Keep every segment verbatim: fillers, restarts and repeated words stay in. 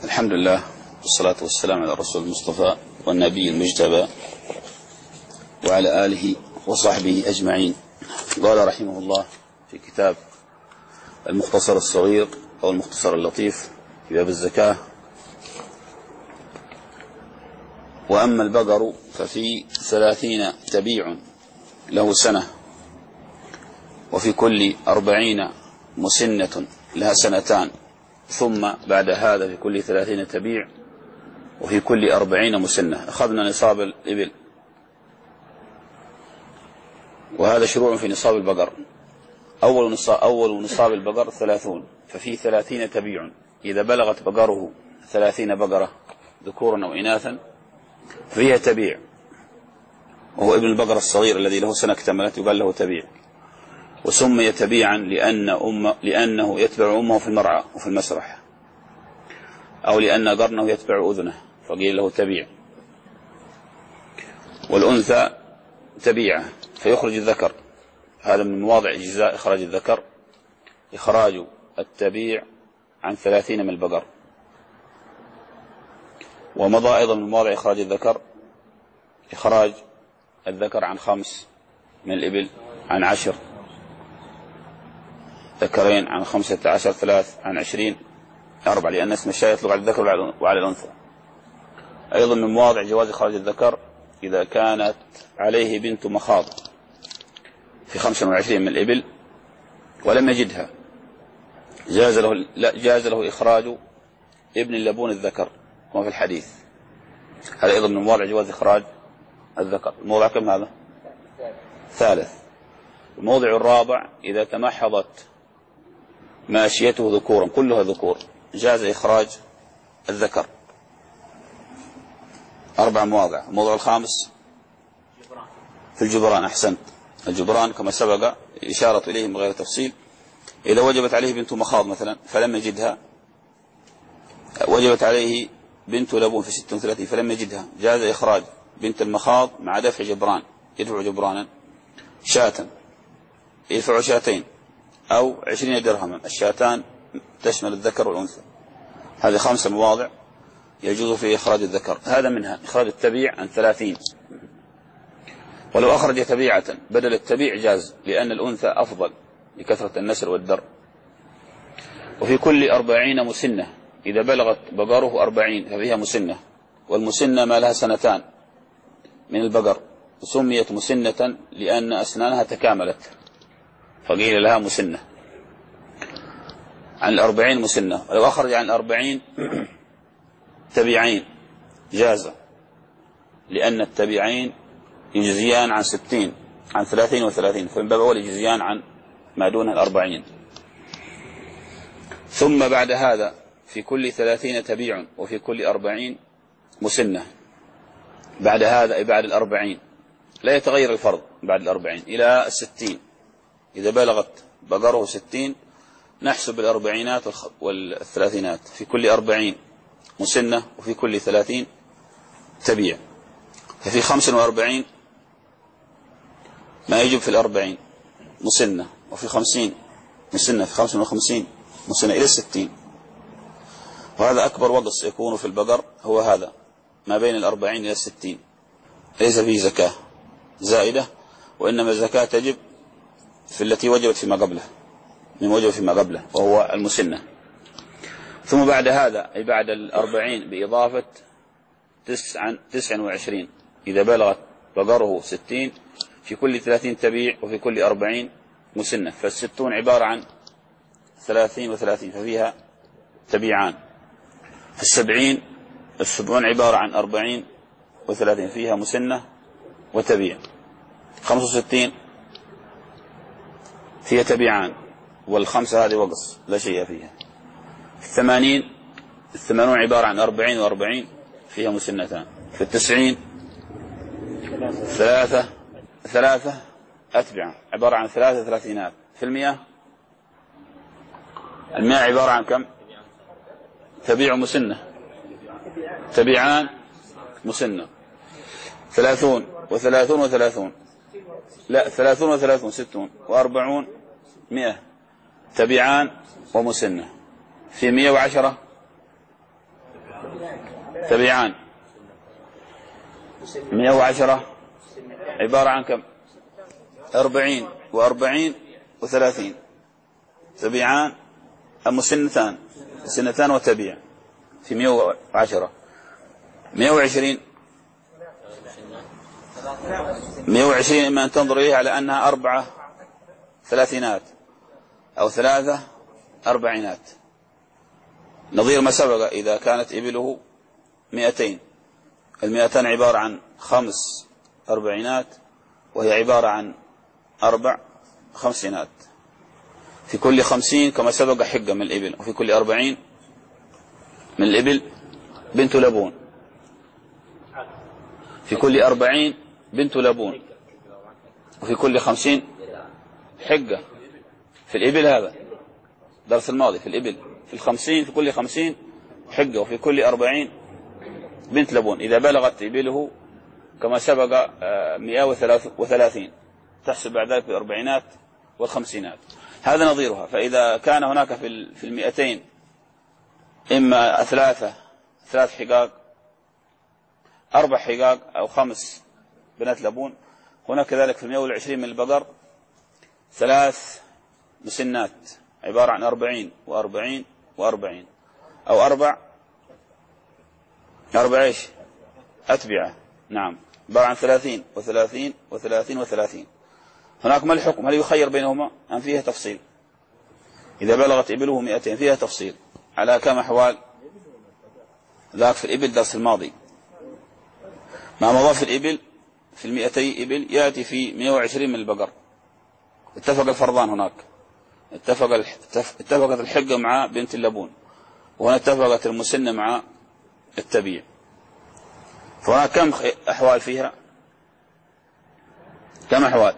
الحمد لله والصلاة والسلام على الرسول المصطفى والنبي المجتبى وعلى آله وصحبه أجمعين. قال رحمه الله في كتاب المختصر الصغير أو المختصر اللطيف في باب الزكاة: وأما البقر ففي ثلاثين تبيع له سنة، وفي كل أربعين مسنة لها سنتان، ثم بعد هذا في كل ثلاثين تبيع، وفي كل أربعين مسنة. أخذنا نصاب الإبل، وهذا شروع في نصاب البقر. أول نصاب, أول نصاب البقر ثلاثون، ففي ثلاثين تبيع. إذا بلغت بقره ثلاثين بقرة ذكورا أو إناثا فيها تبيع، وهو ابن البقر الصغير الذي له سنة اكتملت يقال له تبيع، وسمي تبيعا لأن أم لأنه يتبع أمه في المرعى وفي المسرح، أو لأن قرنه يتبع أذنه فقيل له تبيع. والأنثى تبيعة فيخرج الذكر. هذا من مواضع جزاء إخراج الذكر إخراج التبيع عن ثلاثين من البقر. ومضى أيضا من مواضع إخراج الذكر إخراج الذكر عن خمس من الإبل، عن عشر ذكرين، عن خمسة عشر ثلاث، عن عشرين أربع، لأن اسم الشاة يطلق على الذكر وعلى الأنثى. أيضا من مواضع جواز إخراج الذكر إذا كانت عليه بنت مخاض في خمسة وعشرين من الإبل ولم يجدها، جاز له, لا جاز له إخراج ابن اللبون الذكر كما في الحديث. هذا أيضا من مواضع جواز إخراج الذكر. الموضع كم هذا؟ ثالث. الموضع الرابع: إذا تمحضت ماشيته ذكورا كلها ذكور جاز إخراج الذكر. أربع مواضع. الموضع الخامس في الجبران. أحسنت. الجبران كما سبق إشارة إليه من غير تفصيل: إذا وجبت عليه بنت مخاض مثلا فلم يجدها، وجبت عليه بنت لبون في ست وثلاثين فلم يجدها، جاز إخراج بنت المخاض مع دفع جبران، يدفع جبرانا شاة، يدفع شاتين أو عشرين درهما. الشاتان تشمل الذكر والأنثى. هذه خمسة مواضع يجوز في إخراج الذكر. هذا منها إخراج التبيع عن ثلاثين. ولو أخرج تبيعة بدل التبيع جاز، لأن الأنثى أفضل لكثرة النسل والدر. وفي كل أربعين مسنة، إذا بلغت بقره أربعين ففيها مسنة، والمسنة ما لها سنتان من البقر، سميت مسنة لأن أسنانها تكاملت فقيل لها مسنة. عن الأربعين مسنة. ولو أخرج عن الأربعين تبيعين جاز، لأن التبيعين يجزيان عن ستين، عن ثلاثين وثلاثين، فمن باب أول يجزيان عن ما دون الأربعين. ثم بعد هذا في كل ثلاثين تبيع، وفي كل أربعين مسنة. بعد هذا أي بعد الأربعين، لا يتغير الفرض بعد الأربعين إلى الستين. إذا بلغت بقره ستين نحسب الأربعينات والثلاثينات. في كل أربعين مسنة، وفي كل ثلاثين تبيع. ففي خمسة وأربعين ما يجب في الأربعين مسنة، وفي خمسين مسنة، في خمسة وخمسين مسنة إلى الستين. وهذا أكبر وقص يكون في البقر هو هذا ما بين الأربعين إلى الستين، ليس فيه زكاة زائدة، وإنما الزكاة تجب في التي وجبت فيما قبله، من وجب فيما قبله وهو المسنة. ثم بعد هذا أي بعد الأربعين بإضافة تسعا تسعا وعشرين، إذا بلغت بقره ستين في كل ثلاثين تبيع، وفي كل أربعين مسنة. فالستون عبارة عن ثلاثين وثلاثين ففيها تبيعان. في السبعين السبعون عبارة عن أربعين وثلاثين فيها مسنة وتبيع. خمسة وستين فيها تبيعان، والخمسة هذه وقص لا شيء فيها. في الثمانين الثمانون عبارة عن أربعين وأربعين فيها مسنتان. في التسعين ثلاثة ثلاثة أتبع عبارة عن ثلاثة ثلاثينات. في المئة المئة عبارة عن كم؟ تبيع مسنة، تبيعان مسنة. ثلاثون وثلاثون وثلاثون، لا ثلاثون وثلاثون ستون، وأربعون مئة تبيعان ومسنة. في مئة وعشرة تبيعان مئة وعشرة عبارة عن كم؟ أربعين وأربعين وثلاثين. تبيعان أم مسنتان؟ سنتان وتبيع في مئة وعشرة. مئة وعشرين مئة وعشرين إما أن تنظر إليها على أنها أربعة ثلاثينات أو ثلاثة أربعينات، نظير ما سبق إذا كانت إبله مئتين، المئتان عبارة عن خمس أربعينات وهي عبارة عن أربع خمسينات. في كل خمسين كما سبق حقة من الإبل، وفي كل أربعين من الإبل بنت لبون، في كل أربعين بنت لبون، وفي كل خمسين حقة. في الإبل هذا درس الماضي في الإبل، في الخمسين في كل خمسين حقة، وفي كل أربعين بنت لبون. إذا بلغت إبله كما سبق مئة وثلاثين تحسب بعد ذلك بالأربعينات والخمسينات. هذا نظيرها. فإذا كان هناك في المئتين إما ثلاثة ثلاث حقاق، أربع حقاق أو خمس بنات لبون، هناك كذلك في المئة والعشرين من البقر ثلاث مسنات عبارة عن أربعين وأربعين وأربعين، أو أربع أربع إيش أتبعة، نعم، عبارة عن ثلاثين وثلاثين وثلاثين وثلاثين. هناك ما الحكم؟ هل يخير بينهما أم فيها تفصيل؟ إذا بلغت إبله مئتين فيها تفصيل على كم أحوال؟ ذاك في الإبل درس الماضي. ما مضى في الإبل في المئتي إبل يأتي في مئة وعشرين من البقر. اتفق الفرضان هناك، اتفق اتفقت الحقة مع بنت اللبون، وهنا اتفقت المسنة مع التبيع. فهناك كم أحوال فيها؟ كم أحوال؟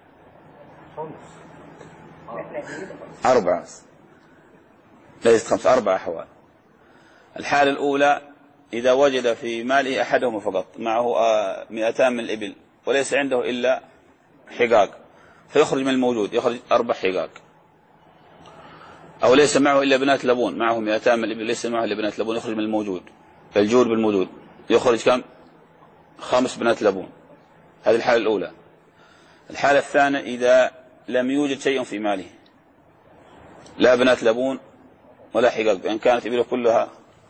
أربعة، ليست خمسة، أربع أحوال. الحالة الأولى إذا وجد في ماله أحدهما فقط، معه مئتان من الإبل وليس عنده إلا حقاق، فيخرج من الموجود، يخرج أربع حقاق. أو ليس معه إلا بنات لبون، معه مئتان من الإبل ليس معه إلا بنات لبون، يخرج من الموجود، الجود بالموجود، يخرج كم؟ خمس بنات لبون. هذه الحالة الأولى. الحالة الثانية إذا لم يوجد شيء في ماله، لا بنات لبون ولا حقاق، بأن كانت إبله كلها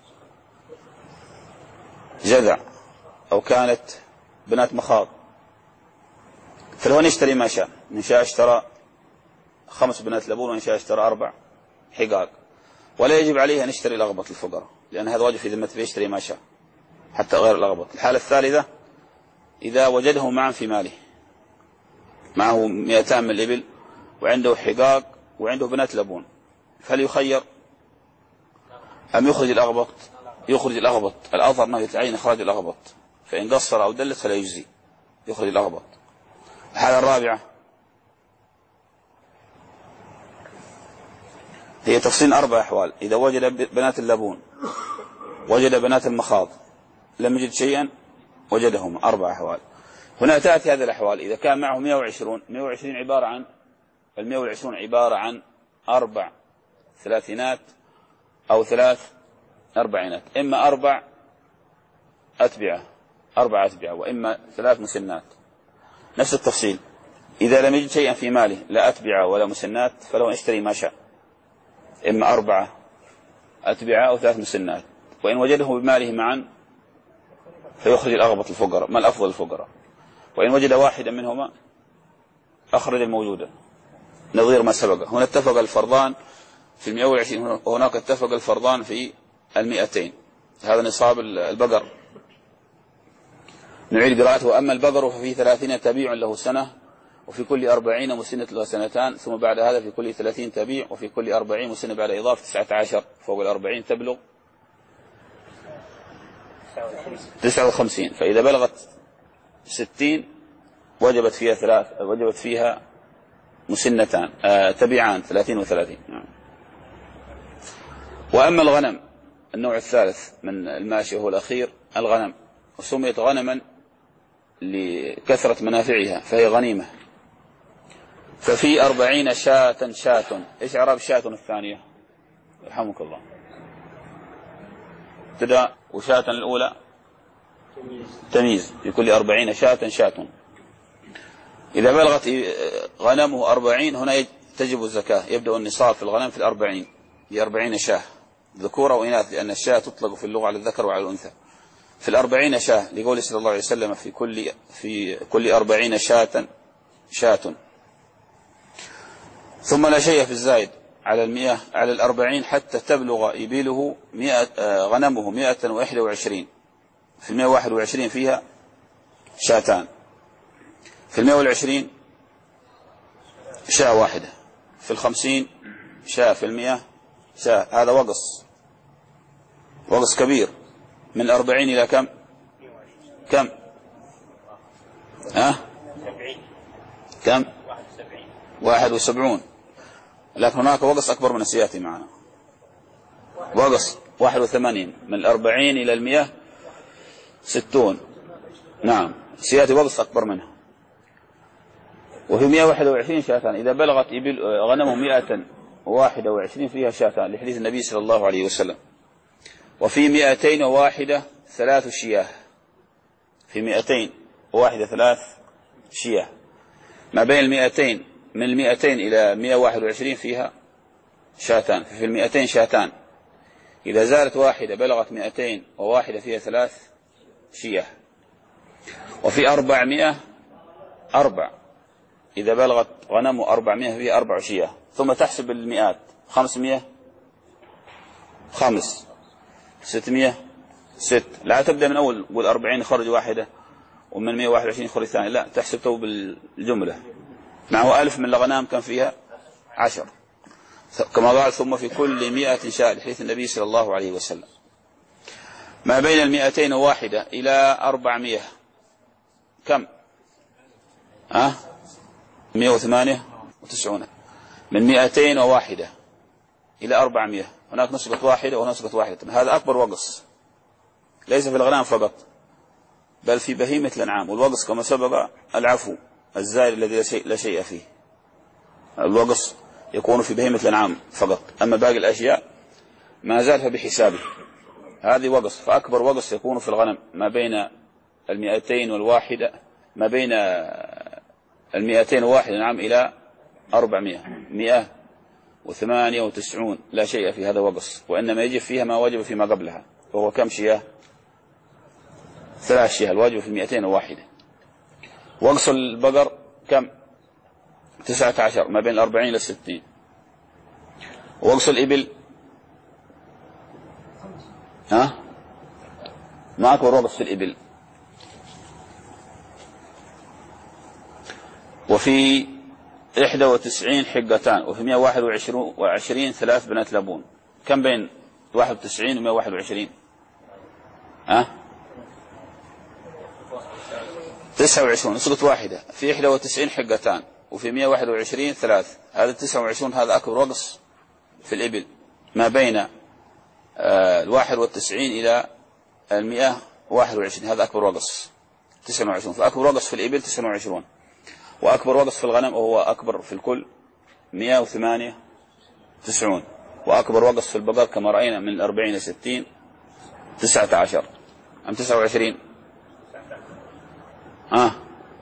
جذع أو كانت بنات مخاض، فلو يشتري ما شاء، إن شاء اشترى خمس بنات لبون وإن شاء اشترى أربع حقاق، ولا يجب عليه أن يشتري الأغبط للفقراء، لأن هذا واجب في ذمته، فيشتري ما شاء حتى غير الأغبط. الحالة الثالثة إذا وجده معا في ماله، معه مئتان من الإبل وعنده حقاق وعنده بنات لبون، فهل يخير أم يخرج الأغبط؟ يخرج الأغبط، الأظهر أنه يتعين إخراج الأغبط، فإن قصر أو دلس فلا يجزي، يخرج الأغبط. الحالة الرابعة هي تفصيل أربع أحوال. إذا وجد بنات اللبون، وجد بنات المخاض، لم يجد شيئا، وجدهما، أربع أحوال. هنا تأتي هذه الأحوال إذا كان معه مئة وعشرين، مئة وعشرين عبارة عن المئة والعشرون عبارة عن أربع ثلاثينات أو ثلاث أربعينات، إما أربع أتبعة أربع أتبعة وإما ثلاث مسنات. نفس التفصيل. إذا لم يجد شيئا في ماله لا أتبعة ولا مسنات فله أن يشتري ما شاء، إما أربعة أتبعة أو ثلاث مسنات، وإن وجده بماله معا فيخرج الأغبط الفقراء، ما الأفضل الفقراء، وإن وجد واحدا منهما أخرج الموجودة، نظير ما سبق. هنا اتفق الفرضان في المئة والعشرين، وهناك اتفق الفرضان في المئتين. هذا نصاب البقر. نعيد قراءته. وأما البقر ففي ثلاثين تبيع له سنة، وفي كل أربعين مسنة له سنتان، ثم بعد هذا في كل ثلاثين تبيع، وفي كل أربعين مسنة بعد إضافة تسعة عشر فوق الأربعين تبلغ تسعة وخمسين. فإذا بلغت ستين وجبت فيها ثلاث وجبت فيها مسنتان آه تبيعان ثلاثين وثلاثين. وأما الغنم النوع الثالث من الماشية وهو الأخير، الغنم، وسميت غنما لكثرة منافعها فهي غنيمة. ففي أربعين شاة شاة. إيش إعراب شاة الثانية؟ يرحمك الله. ابتداء، وشاة الأولى تمييز، لكل أربعين شاة شاة. إذا بلغت غنمه أربعين هنا تجب الزكاة، يبدأ النصاب في الغنم في الأربعين بأربعين شاة ذكورة وإناث، لأن الشاة تطلق في اللغة على الذكر وعلى الأنثى. في الأربعين شاة لقول صلى الله عليه وسلم في كل في كل أربعين شاة شاة. ثم لا شيء في الزائد على المئة على الأربعين حتى تبلغ إبله مئة غنمه مئة وواحد وعشرين. في المئة وواحد وعشرين فيها شاتان، في المئة والعشرين شاة واحدة، في الخمسين شاة، في المئة شاة. هذا وقص وقص كبير من الأربعين إلى كم كم ها كم واحد وسبعون. لكن هناك وقص أكبر من السياتي معنا، وقص واحد وثمانين، من الأربعين إلى المئة ستون. نعم سياتي وقص أكبر منها. وفي مئة وواحد وعشرين شاتان، إذا بلغت غنمه مئة وواحد وعشرين فيها شاتان، لحديث النبي صلى الله عليه وسلم. وفي مئتين وواحدة ثلاث شياه، في مئتين وواحدة ثلاث شياه. ما بين المئتين من المئتين إلى مئة وواحد وعشرين فيها شاتان، في المئتين شاتان. إذا زالت واحدة بلغت مئتين وواحدة فيها ثلاث شياه. وفي أربعمائة أربع، إذا بلغت غنم أربعمائة فيها أربع شياه. ثم تحسب المئات، خمسمائة خمس، ستمائة ست. لا تبدأ من أول قول أربعين خرج واحدة ومن مئة وواحد وعشرين خرج ثاني، لا تحسب تو بالجملة. معه ألف من الغنام كان فيها عشر، كما قال ثم في كل مئة شاة، لحديث النبي صلى الله عليه وسلم. ما بين المئتين وواحدة إلى أربعمائة كم ها مئة وثمانية وتسعون. من مئتين وواحدة إلى أربعمائة هناك نسبة واحدة ونسبة واحدة. هذا أكبر وقص، ليس في الغنام فقط بل في بهيمة الأنعام. والوقص كما سبق العفو الزائر الذي لا شيء فيه. الوقص يكون في بهيمة الأنعام فقط، أما باقي الأشياء ما زال فبحسابه. هذه وقص. فأكبر وقص يكون في الغنم ما بين المئتين والواحدة، ما بين المئتين وواحد نعم إلى أربعمائة، مئة وثمانية وتسعون لا شيء في هذا وقص، وإنما يجب فيها ما وجب فيما قبلها، وهو كم شياه؟ ثلاث شياه، الواجب في المئتين وواحدة. وقص البقر كم؟ تسعة عشر، ما بين الأربعين إلى الستين. وقص الإبل ها ما أكبر وقص في الإبل. وفي إحدى وتسعين حقتان، وفي مئة وواحد وعشرين ثلاث بنات لبون. كم بين واحد وتسعين ومئة وواحد وعشرين؟ ها تسعة وعشرون، نسقط واحدة. في إحدى وتسعين حقتان، وفي مئة وواحد وعشرين ثلاث. هذا تسعة وعشرون، هذا أكبر وقص في الإبل، ما بين الواحد والتسعين إلى المئة واحد وعشرين، هذا أكبر وقص تسعة وعشرون. فأكبر وقص في الإبل تسعة وعشرون. وأكبر وقص في الغنم وهو أكبر في الكل مئة وثمانية وتسعون. وأكبر وقص في البقر كما رأينا من الأربعين إلى ستين تسعة عشر أم تسعة وعشرين؟ آه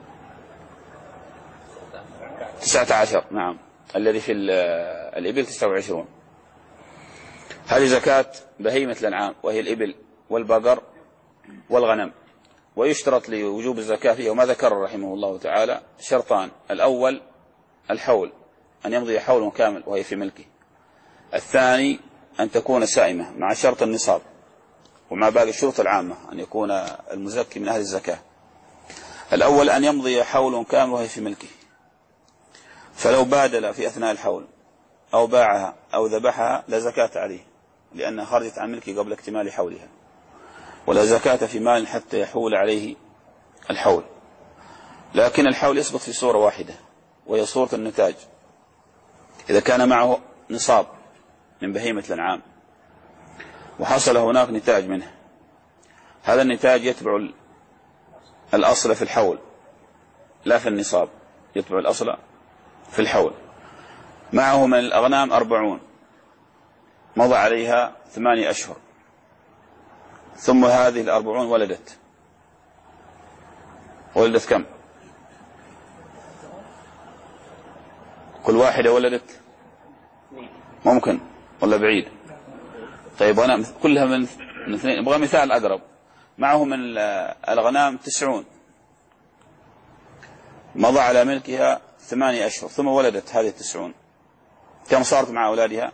تسعة عشر، نعم. الذي في الإبل تسعة وعشرون. هذه زكاة بهيمة الأنعام، وهي الإبل والبقر والغنم. ويشترط لوجوب الزكاة فيها، وما ذكر رحمه الله تعالى شرطان: الأول الحول، أن يمضي حول كامل وهي في ملكه. الثاني أن تكون سائمة مع شرط النصاب، ومع باقي الشروط العامة أن يكون المزكي من أهل الزكاة. الأول أن يمضي حول كامل وهي في ملكه، فلو بادل في أثناء الحول أو باعها أو ذبحها لا زكاة عليه، لأنها خرجت عن ملكه قبل اكتمال حولها. ولا زكاة في مال حتى يحول عليه الحول. لكن الحول يثبت في صورة واحدة، وهي صورة النتاج. إذا كان معه نصاب من بهيمة الأنعام وحصل هناك نتاج منه، هذا النتاج يتبع الأصل في الحول لا في النصاب، يتبع الأصل في الحول. معه من الأغنام أربعون، مضى عليها ثمانية أشهر، ثم هذه الأربعون ولدت ولدت كم؟ كل واحدة ولدت ممكن ولا بعيد؟ طيب أنا كلها من اثنين. أبغى مثال أقرب. معه من الغنام تسعون، مضى على ملكها ثمانية أشهر، ثم ولدت هذه التسعون، كم صارت مع أولادها؟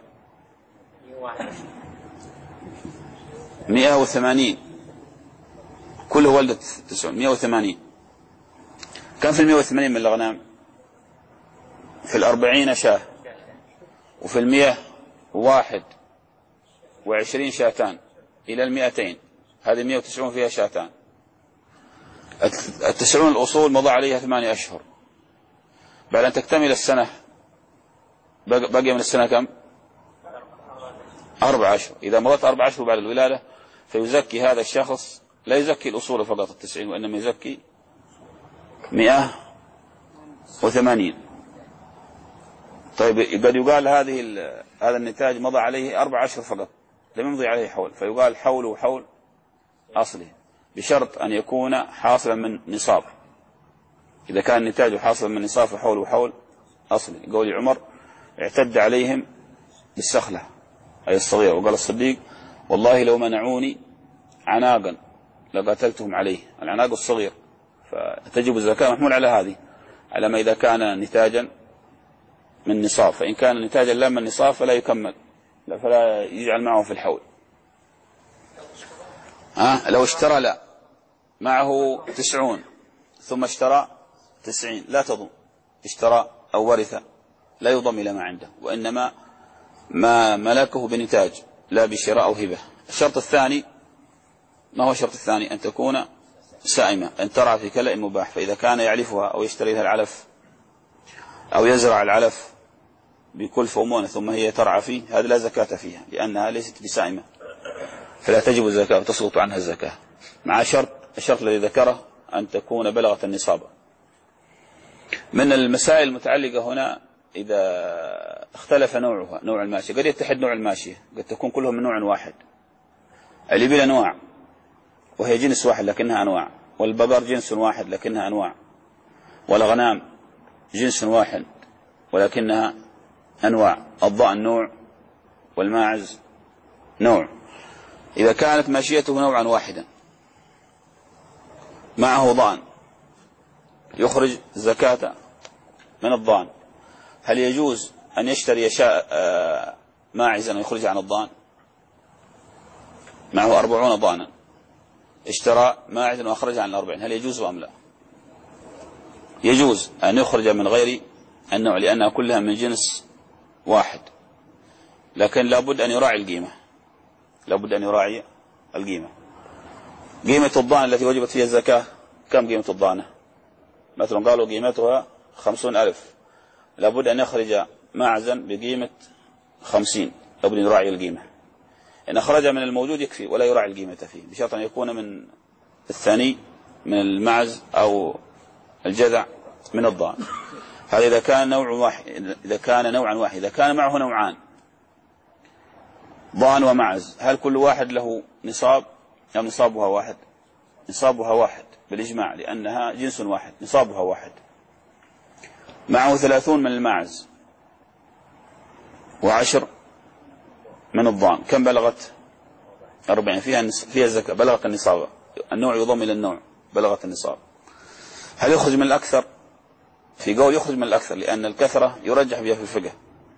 مئة وثمانين. كله ولدت تسعون، مئة وثمانين. كم في المئة وثمانين من الغنام؟ في الأربعين شاة، وفي المئة واحد وعشرين شاتان إلى المئتين، هذه مئة وتسعون فيها شاتان. التسعون الأصول مضى عليها ثمانية أشهر، بعد أن تكتمل السنة بقي من السنة كم؟ أربع أشهر. إذا مضت أربع أشهر بعد الولادة فيزكي هذا الشخص، لا يزكي الأصول فقط التسعين، وإنما يزكي مئة وثمانين. طيب قد يقال هذه هذا النتاج مضى عليه أربع أشهر فقط، لم يمضي عليه حول، فيقال حول حول أصله، بشرط أن يكون حاصلا من نصاب. إذا كان النتاج حاصلا من نصاب فحول وحول أصله. قول عمر: اعتد عليهم بالسخلة، أي الصغيرة. وقال الصديق: والله لو منعوني عناقا لقاتلتهم عليه. العناق الصغير، فتجب الزكاة محمول على هذه، على ما إذا كان نتاجا من نصاب. فإن كان نتاجا لا من نصاب فلا يكمل، لا فلا يجعل معه في الحول. ها لو اشترى لا معه تسعون ثم اشترى تسعين لا تضم، اشترى أو ورث لا يضم إلى ما عنده، وإنما ما ملكه بنتاج لا بشراء أو هبة. الشرط الثاني، ما هو الشرط الثاني؟ أن تكون سائمة، أن ترعى في كلأ مباح. فإذا كان يعلفها أو يشتري لها العلف أو يزرع العلف بكلفة ومونة ثم هي ترعى فيه، هذا لا زكاة فيها، لأنها ليست بسائمة، فلا تجب الزكاة وتسقط عنها الزكاة، مع شرط الشرط الذي ذكره أن تكون بلغت النصاب. من المسائل المتعلقة هنا، إذا اختلف نوعها، نوع الماشية، قد يتحد نوع الماشية، قد تكون كلهم من نوع واحد. الإبل أنواع وهي جنس واحد لكنها أنواع، والبقر جنس واحد لكنها أنواع، والغنام جنس واحد ولكنها أنواع، الضأن نوع والماعز نوع. إذا كانت ماشيته نوعا واحدا معه ضأن يخرج زكاة من الضأن، هل يجوز أن يشتري شاء ماعزا ويخرج عن الضأن؟ معه أربعون ضأنا، اشترى ماعزا وأخرج عن الأربعين، هل يجوز أم لا؟ يجوز أن يخرج من غير النوع، لأنها كلها من جنس واحد، لكن لابد أن يراعي القيمة، لابد أن يراعي القيمة. قيمة الضأن التي وجبت فيها الزكاة كم قيمة الضأنة؟ مثلا قالوا قيمتها خمسون ألف، لابد أن يخرج معزا بقيمة خمسين، لابد أن يراعي القيمة. إن أخرج من الموجود يكفي ولا يراعي القيمة فيه، بشرط أن يكون من الثاني من المعز أو الجذع من الضأن. هذا إذا كان نوع واحد، إذا كان نوعا واحد. إذا كان معه نوعان ضأن ومعز، هل كل واحد له نصاب أم نصابها واحد؟ نصابها واحد بالإجماع، لأنها جنس واحد، نصابها واحد. معه ثلاثون من المعز وعشر من الضأن، كم بلغت؟ أربعين، فيها فيها الزكاة، بلغت النصاب. النوع يضم إلى النوع، بلغت النصاب. هل يخرج من الأكثر؟ في قول يخرج من الأكثر، لأن الكثرة يرجح بها في الفقه.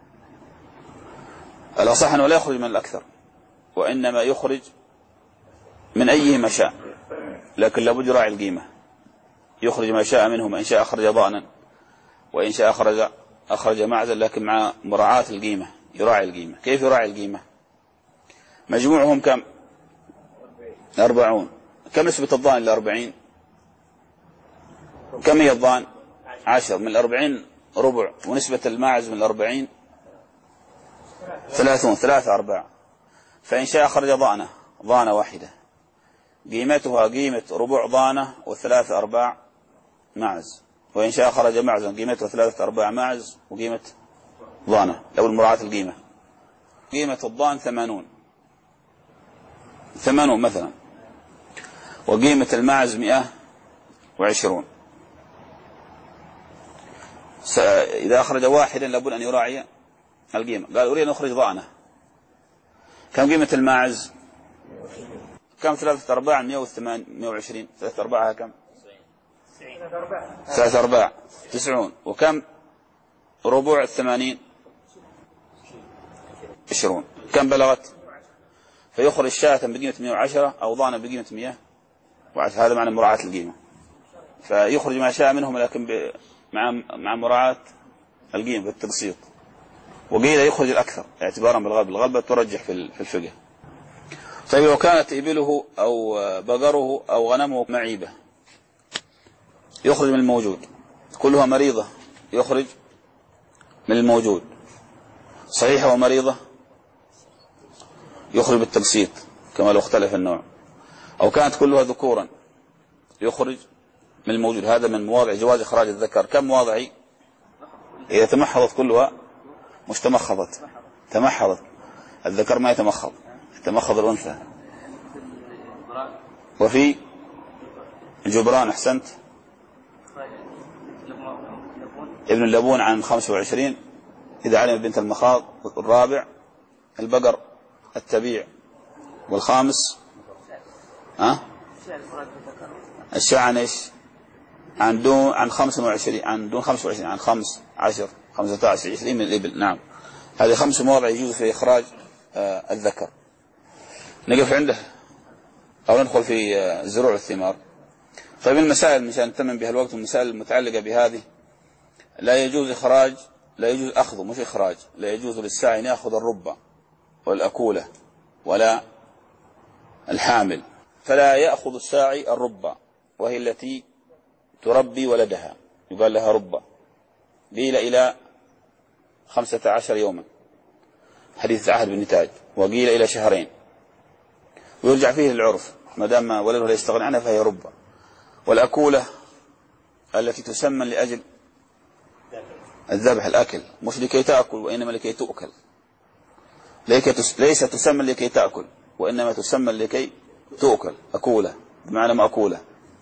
الأصح أنه لا يخرج من الأكثر، وإنما يخرج من أيه ما شاء، لكن لابد يراعي القيمة. يخرج ما شاء منهما، إن شاء أخرج ضأنا وإن شاء أخرج أخرج معزا، لكن مع مراعاة القيمة، يراعي القيمة. كيف يراعي القيمة؟ مجموعهم كم؟ أربعون. كم نسبة الضأن إلى أربعين؟ كم هي الضأن؟ عشر. من الأربعين ربع، ونسبة الماعز من الأربعين ثلاثون، ثلاثة أرباع. فإن شاء أخرج ضأنة، ضأنة واحدة قيمتها قيمة ربع ضأنة وثلاثة أرباع معز، وإن شاء خرج معزا قيمته ثلاثة أرباع معز وقيمة ضأنة، لو المراعاة القيمة. قيمة الضأن ثمانون، ثمانون مثلا، وقيمة الماعز مئة وعشرون. إذا أخرج واحدا لابد أن يراعي القيمة. قال أريد أن أخرج ضأنة، كم قيمة الماعز؟ كم ثلاثة أرباع مئة وعشرين؟ ثلاثة أرباعها كم؟ ثلاثة أرباع تسعون. وكم ربوع الثمانين؟ عشرون. كم بلغت؟ فيخرج شاة بقيمة مئة وعشرة أو ضأنا بقيمة مئة وعشرة. هذا معنى مراعاة القيمة. فيخرج ما شاء منهم لكن مع مع مراعاة القيمة بالتبسيط. وقيل يخرج الأكثر اعتبارا بالغلبة، الغلبة ترجح في الفقه. طيب لو كانت إبله أو بقره أو غنمه معيبة يخرج من الموجود، كلها مريضة يخرج من الموجود، صحيحة ومريضة يخرج بالتبسيط كما لو اختلف النوع، أو كانت كلها ذكورا يخرج من الموجود. هذا من مواضع جواز إخراج الذكر. كم مواضعي؟ إذا تمحضت كلها مش تمخضت، تمحضت. الذكر ما يتمخض، يتمخض الأنثى. وفي الجبران أحسنت، ابن اللبون عن خمسة وعشرين إذا علم بنت المخاض. الرابع البقر التبيع. والخامس ها الشاة عن ايش؟ عن دون عن خمسة وعشرين، عن دون خمسة وعشرين، عن خمس عشر خمسة عشر عشرين من الإبل. نعم، هذه خمس مواضع يجوز في إخراج آه الذكر. نقف عنده أو ندخل في آه زروع الثمار. طيب المسائل مشان نتمم بها الوقت، المسائل المتعلقة بهذه لا يجوز إخراج، لا يجوز أخذه مش إخراج، لا يجوز للساعي أن يأخذ الربة والأكولة ولا الحامل. فلا يأخذ الساعي الربة وهي التي تربي ولدها، يقال لها ربة، قيل إلى خمسة عشر يوما حديث عهد بن نتاج، وقيل إلى شهرين، ويرجع فيه للعرف ما دام ولده لا يستغني عنها فهي ربة. والأكولة التي تسمى لأجل الذبح الأكل، مش لكي تأكل وإنما لكي تؤكل، ليس تسمى لكي تأكل وإنما تسمى لكي تؤكل، أكولة بمعنى مأكولة.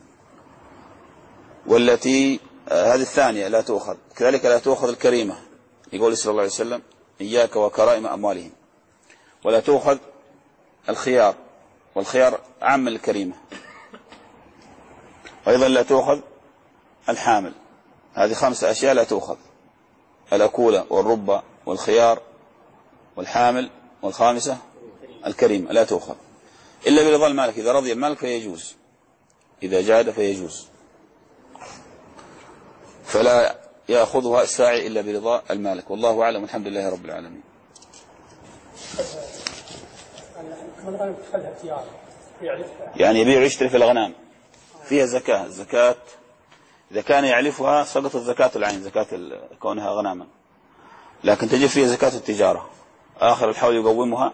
والتي آه هذه الثانية لا تؤخذ. كذلك لا تؤخذ الكريمة، يقول صلى الله عليه وسلم إياك وكرائم أموالهم. ولا تؤخذ الخيار، والخيار عام من الكريمة. وأيضا لا تؤخذ الحامل. هذه خمسة أشياء لا تؤخذ: الأكولة والربة والخيار والحامل، والخامسة الكريمة لا تؤخذ إلا برضا المالك. إذا رضي المالك فيجوز، إذا جاد فيجوز. فلا يأخذها الساعي إلا برضا المالك. والله أعلم، الحمد لله رب العالمين. يعني يبيع ويشتري في الغنام فيها زكاة. الزكاة إذا كان يعلفها سقطت زكاة العين، زكاة كونها غناما، لكن تجب فيها زكاة التجارة آخر الحول يقومها.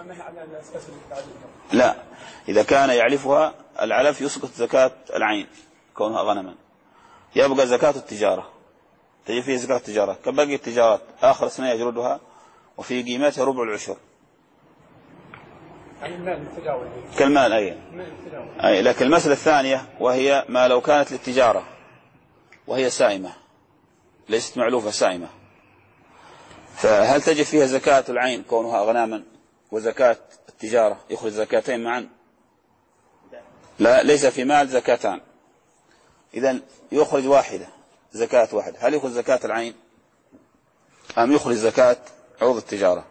لا، إذا كان يعلفها العلف يسقط زكاة العين كونها غنما، يبقى زكاة التجارة، تجب فيها زكاة التجارة كباقي التجارات، آخر سنة يجردها وفي قيمتها ربع العشر كالمال. أي. أي. لكن المسألة الثانية وهي ما لو كانت للتجارة وهي سائمة ليست معلوفة، سائمة، فهل تجب فيها زكاة العين كونها غناما وزكاة التجارة؟ يخرج زكاتين معا؟ لا، ليس في مال زكاتان، إذن يخرج واحدة زكاة واحدة. هل يخرج زكاة العين أم يخرج زكاة عروض التجارة؟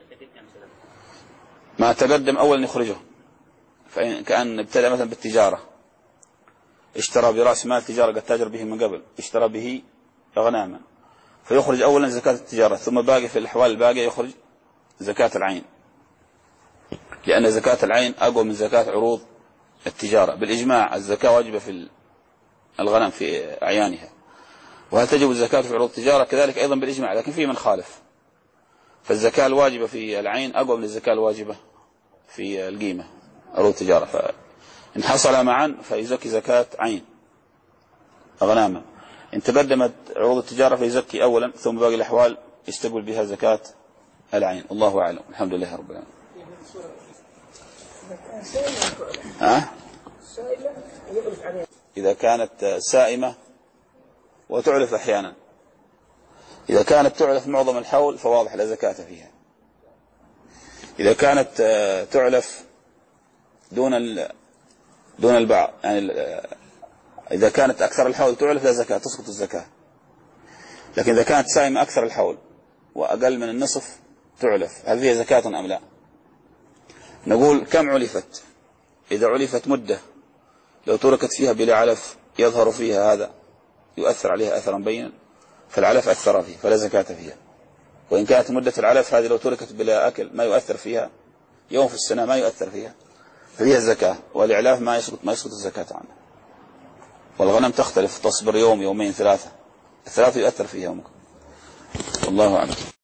ما تقدم أولا يخرجه. فإن كأن ابتدأ مثلا بالتجارة، اشترى برأس مال تجارة قد تاجر به من قبل، اشترى به غناما، فيخرج أولا زكاة التجارة، ثم باقي في الأحوال الباقية يخرج زكاة العين، لأن زكاة العين أقوى من زكاة عروض التجارة. بالإجماع الزكاة واجبة في الغنم في أعيانها، وهل تجب الزكاة في عروض التجارة؟ كذلك أيضا بالإجماع، لكن في من خالف. فالزكاة الواجبة في العين أقوى من الزكاة الواجبة في القيمة عروض التجارة، فإن حصل معا فيزكي زكاة عين غناما، إن تقدمت عروض التجارة فيزكي أولا، ثم باقي الأحوال يستقبل بها زكاة العين. الله أعلم، الحمد لله رب العالمين. ها؟ إذا كانت سائمة وتعلف أحيانا. إذا كانت تعلف معظم الحول فواضح لا زكاة فيها. إذا كانت تعلف دون دون البعض، يعني إذا كانت أكثر الحول تعلف لا زكاة، تسقط الزكاة. لكن إذا كانت سائمة أكثر الحول وأقل من النصف تعلف، هل فيها زكاة أم لا؟ نقول كم علفت؟ إذا علفت مدة لو تركت فيها بلا علف يظهر فيها هذا، يؤثر عليها أثرا بينا، فالعلف أثر فيه فلا زكاة فيها. وإن كانت مدة العلف هذه لو تركت بلا أكل ما يؤثر فيها، يوم في السنة ما يؤثر فيها، فيها الزكاة. والإعلاف ما يسقط ما يسقط الزكاة عنه. والغنم تختلف، تصبر يوم يومين ثلاثة، الثلاثة يؤثر فيها. والله أعلم.